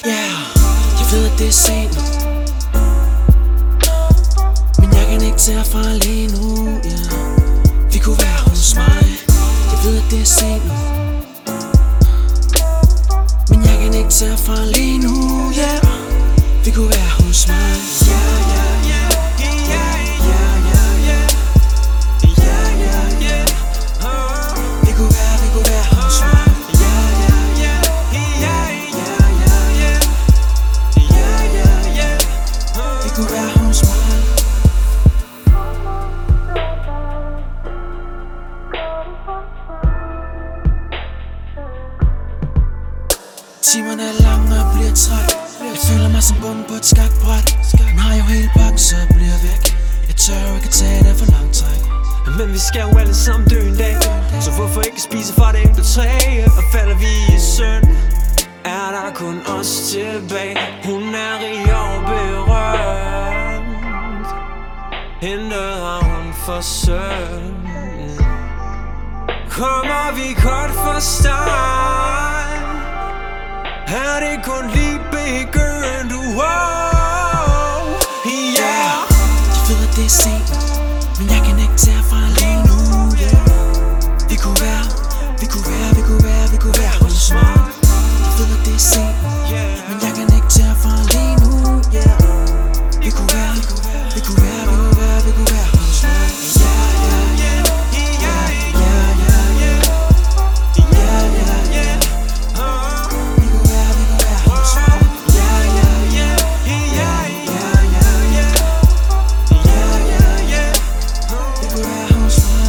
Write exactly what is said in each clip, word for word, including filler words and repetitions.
Yeah, jeg ved at det er sent nu, men jeg kan ikke tage fra lige nu, yeah. Vi kunne være hos mig. Jeg ved at det er sent nu, men jeg kan ikke tage fra lige nu, yeah. Vi kunne være hos mig. Yeah, yeah, yeah. Timerne er lange og jeg bliver træt. Jeg føler mig som bunden på et skakbræt. Den har jo hele pakken, så jeg bliver væk. Jeg tør jo ikke at tage det for langt træk. Men vi skal jo alle sammen dø en dag, så hvorfor ikke spise fra det enkelte træ? Og falder vi i søvn, er der kun os tilbage. Hun er rig og berømt, intet har hun forsømt. Kommer vi kort for start, er det kun lige begyndt. Wow, yeah. Jeg ved at det er sent, men jeg kan ikke tage fra lige nu, yeah. Vi kunne være, vi kunne være, vi kunne være, vi kunne være hos mig. Jeg ved at det er sent, men jeg kan ikke tage fra lige nu, yeah. Vi kunne være, vi kunne være, vi kunne være, vi kunne være, vi kunne være hos mig. Yeah, yeah, yeah. Yeah, yeah, yeah, yeah. Yeah, yeah, yeah. Vi kunne være, vi kunne være hos mig. Yeah, yeah, yeah. Yeah, yeah, yeah, yeah. Yeah, yeah, yeah. Vi kunne være hos mig.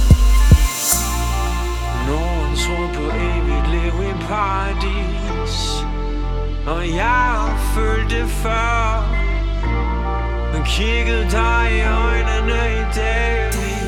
Nogen tror på evigt liv i paradis, og jeg har følt det før, men kiggede dig i øjnene i dag.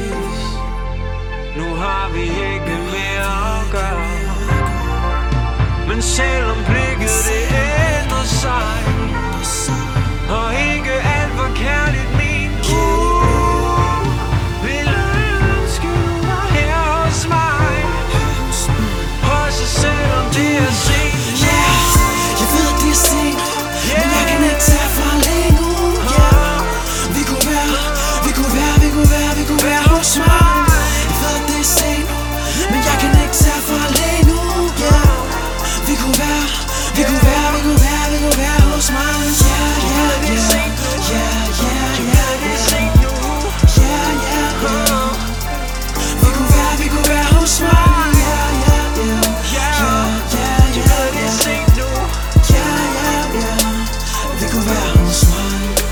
Nu har vi ikke mere at gøre, men selvom blikket det ændrer sig, og ikke alt var kærligt min uh, vil jeg ønske du var her hos mig, også selvom det er sent. Yeah, jeg ved at det er sent, men jeg kan ikke tage fra lige nu, yeah. Vi kunne være, vi kunne være, vi kunne være, vi kunne være hos mig. Jeg ved at det er sent, men jeg kan ikke tage fra lige nu, yeah. Vi kunne være, vi kunne være, vi kunne være, vi kunne være hos mig. Yeah, yeah, yeah. Yeah, yeah, yeah, yeah. Yeah, yeah, yeah. Vi kunne være, vi kunne være hos mig. Yeah, yeah, yeah. Yeah, yeah, yeah, yeah. Yeah, yeah, yeah. Vi kunne være hos mig.